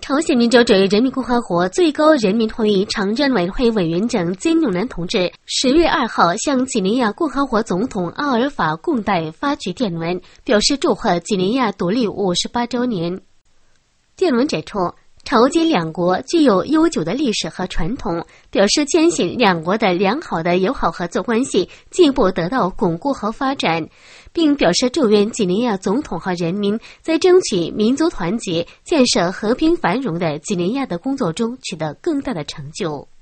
朝鲜民主主义人民共和国最高人民会议常任委员会委员长金永南同志10月2号向几内亚共和国总统阿尔法贡代发去电文，表示祝贺几内亚独立58周年。电文指出，朝金两国具有悠久的历史和传统，表示坚信两国的良好的友好合作关系进一步得到巩固和发展，并表示祝愿几内亚总统和人民在争取民族团结、建设和平繁荣的几内亚的工作中取得更大的成就。